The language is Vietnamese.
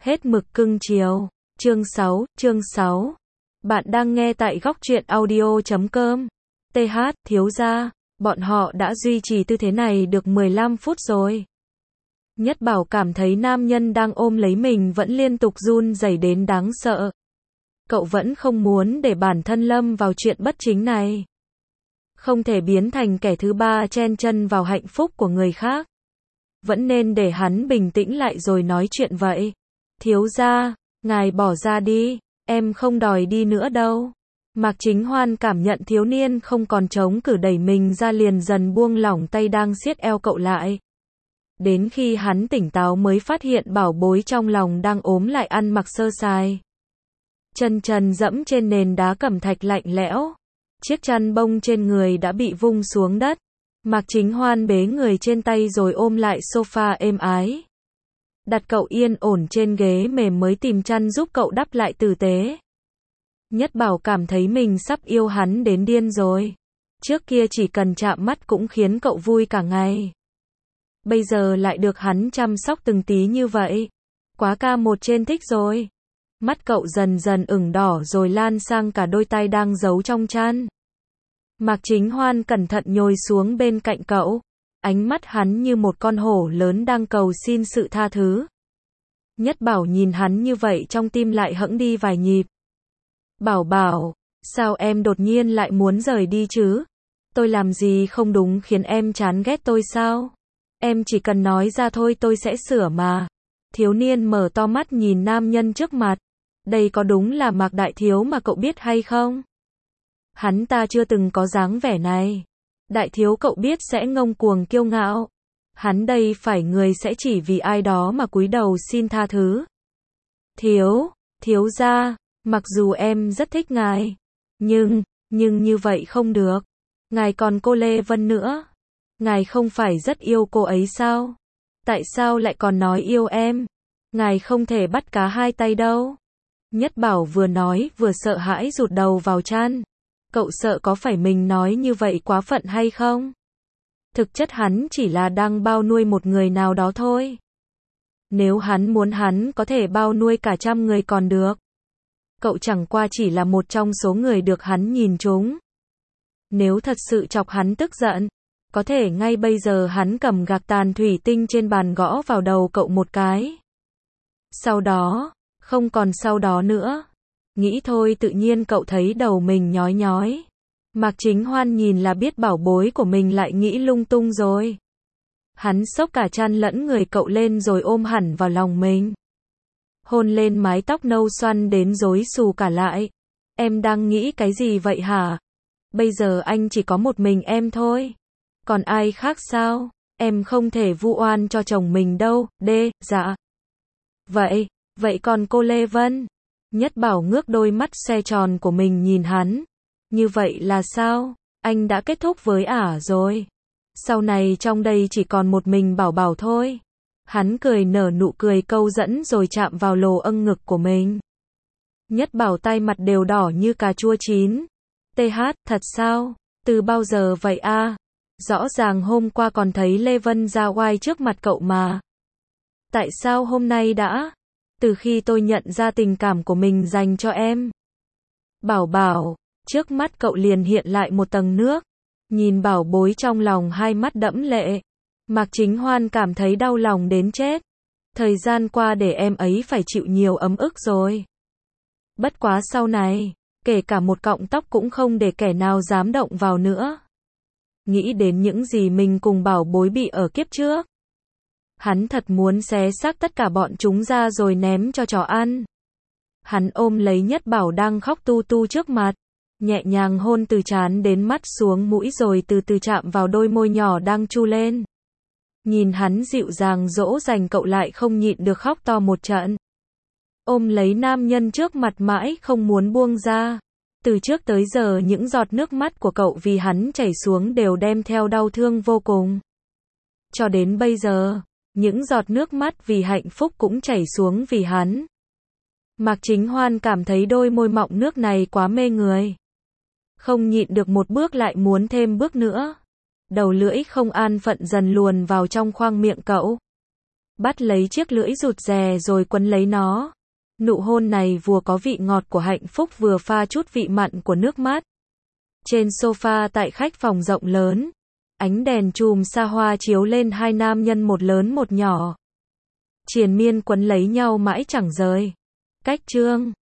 Hết mực cưng chiều. Chương 6. Bạn đang nghe tại góc truyện audio.com. TH, thiếu gia, bọn họ đã duy trì tư thế này được 15 phút rồi. Nhất Bảo cảm thấy nam nhân đang ôm lấy mình vẫn liên tục run rẩy đến đáng sợ. Cậu vẫn không muốn để bản thân lâm vào chuyện bất chính này. Không thể biến thành kẻ thứ ba chen chân vào hạnh phúc của người khác. Vẫn nên để hắn bình tĩnh lại rồi nói chuyện vậy. Thiếu gia, ngài bỏ ra đi, em không đòi đi nữa đâu. Mạc Chính Hoan cảm nhận thiếu niên không còn chống cự đẩy mình ra liền dần buông lỏng tay đang siết eo cậu lại. Đến khi hắn tỉnh táo mới phát hiện bảo bối trong lòng đang ốm lại ăn mặc sơ sài. Chân trần dẫm trên nền đá cẩm thạch lạnh lẽo. Chiếc chăn bông trên người đã bị vung xuống đất. Mạc Chính Hoan bế người trên tay rồi ôm lại sofa êm ái. Đặt cậu yên ổn trên ghế mềm mới tìm chăn giúp cậu đắp lại tử tế. Nhất Bảo cảm thấy mình sắp yêu hắn đến điên rồi. Trước kia chỉ cần chạm mắt cũng khiến cậu vui cả ngày. Bây giờ lại được hắn chăm sóc từng tí như vậy. Quá ca một trên thích rồi. Mắt cậu dần dần ửng đỏ rồi lan sang cả đôi tay đang giấu trong chăn. Mạc Chính Hoan cẩn thận nhồi xuống bên cạnh cậu. Ánh mắt hắn như một con hổ lớn đang cầu xin sự tha thứ. Nhất Bảo nhìn hắn như vậy trong tim lại hững đi vài nhịp. Bảo bảo, sao em đột nhiên lại muốn rời đi chứ? Tôi làm gì không đúng khiến em chán ghét tôi sao? Em chỉ cần nói ra thôi tôi sẽ sửa mà. Thiếu niên mở to mắt nhìn nam nhân trước mặt. Đây có đúng là Mạc Đại Thiếu mà cậu biết hay không? Hắn ta chưa từng có dáng vẻ này. Đại Thiếu cậu biết sẽ ngông cuồng kiêu ngạo. Hắn đây phải người sẽ chỉ vì ai đó mà cúi đầu xin tha thứ. Thiếu gia, mặc dù em rất thích ngài. Nhưng như vậy không được. Ngài còn cô Lê Vân nữa. Ngài không phải rất yêu cô ấy sao? Tại sao lại còn nói yêu em? Ngài không thể bắt cá hai tay đâu. Nhất Bảo vừa nói vừa sợ hãi rụt đầu vào chăn. Cậu sợ có phải mình nói như vậy quá phận hay không? Thực chất hắn chỉ là đang bao nuôi một người nào đó thôi. Nếu hắn muốn hắn có thể bao nuôi cả 100 người còn được. Cậu chẳng qua chỉ là một trong số người được hắn nhìn trúng. Nếu thật sự chọc hắn tức giận, có thể ngay bây giờ hắn cầm gạc tàn thủy tinh trên bàn gõ vào đầu cậu một cái. Sau đó, không còn sau đó nữa. Nghĩ thôi tự nhiên cậu thấy đầu mình nhói nhói. Mạc Chính Hoan nhìn là biết bảo bối của mình lại nghĩ lung tung rồi. Hắn xốc cả chăn lẫn người cậu lên rồi ôm hẳn vào lòng mình. Hôn lên mái tóc nâu xoăn đến rối xù cả lại. Em đang nghĩ cái gì vậy hả? Bây giờ anh chỉ có một mình em thôi. Còn ai khác sao? Em không thể vu oan cho chồng mình đâu, dạ. Vậy còn cô Lê Vân? Nhất Bảo ngước đôi mắt xe tròn của mình nhìn hắn. Như vậy là sao? Anh đã kết thúc với ả rồi. Sau này trong đây chỉ còn một mình Bảo Bảo thôi. Hắn cười nở nụ cười câu dẫn rồi chạm vào lồ âng ngực của mình. Nhất Bảo tay mặt đều đỏ như cà chua chín. TH, thật sao? Từ bao giờ vậy a? Rõ ràng hôm qua còn thấy Lê Vân ra oai trước mặt cậu mà. Tại sao hôm nay đã? Từ khi tôi nhận ra tình cảm của mình dành cho em. Bảo bảo, trước mắt cậu liền hiện lại một tầng nước. Nhìn bảo bối trong lòng hai mắt đẫm lệ. Mạc Chính Hoan cảm thấy đau lòng đến chết. Thời gian qua để em ấy phải chịu nhiều ấm ức rồi. Bất quá sau này, kể cả một cọng tóc cũng không để kẻ nào dám động vào nữa. Nghĩ đến những gì mình cùng bảo bối bị ở kiếp trước. Hắn thật muốn xé xác tất cả bọn chúng ra rồi ném cho chó ăn. Hắn ôm lấy Nhất Bảo đang khóc tu tu trước mặt. Nhẹ nhàng hôn từ trán đến mắt xuống mũi rồi từ từ chạm vào đôi môi nhỏ đang chu lên. Nhìn hắn dịu dàng dỗ dành cậu lại không nhịn được khóc to một trận. Ôm lấy nam nhân trước mặt mãi không muốn buông ra. Từ trước tới giờ những giọt nước mắt của cậu vì hắn chảy xuống đều đem theo đau thương vô cùng. Cho đến bây giờ, những giọt nước mắt vì hạnh phúc cũng chảy xuống vì hắn. Mạc Chính Hoan cảm thấy đôi môi mọng nước này quá mê người. Không nhịn được một bước lại muốn thêm bước nữa. Đầu lưỡi không an phận dần luồn vào trong khoang miệng cậu. Bắt lấy chiếc lưỡi rụt rè rồi quấn lấy nó. Nụ hôn này vừa có vị ngọt của hạnh phúc vừa pha chút vị mặn của nước mắt. Trên sofa tại khách phòng rộng lớn, ánh đèn chùm xa hoa chiếu lên hai nam nhân một lớn một nhỏ. Triền miên quấn lấy nhau mãi chẳng rời. Cách chương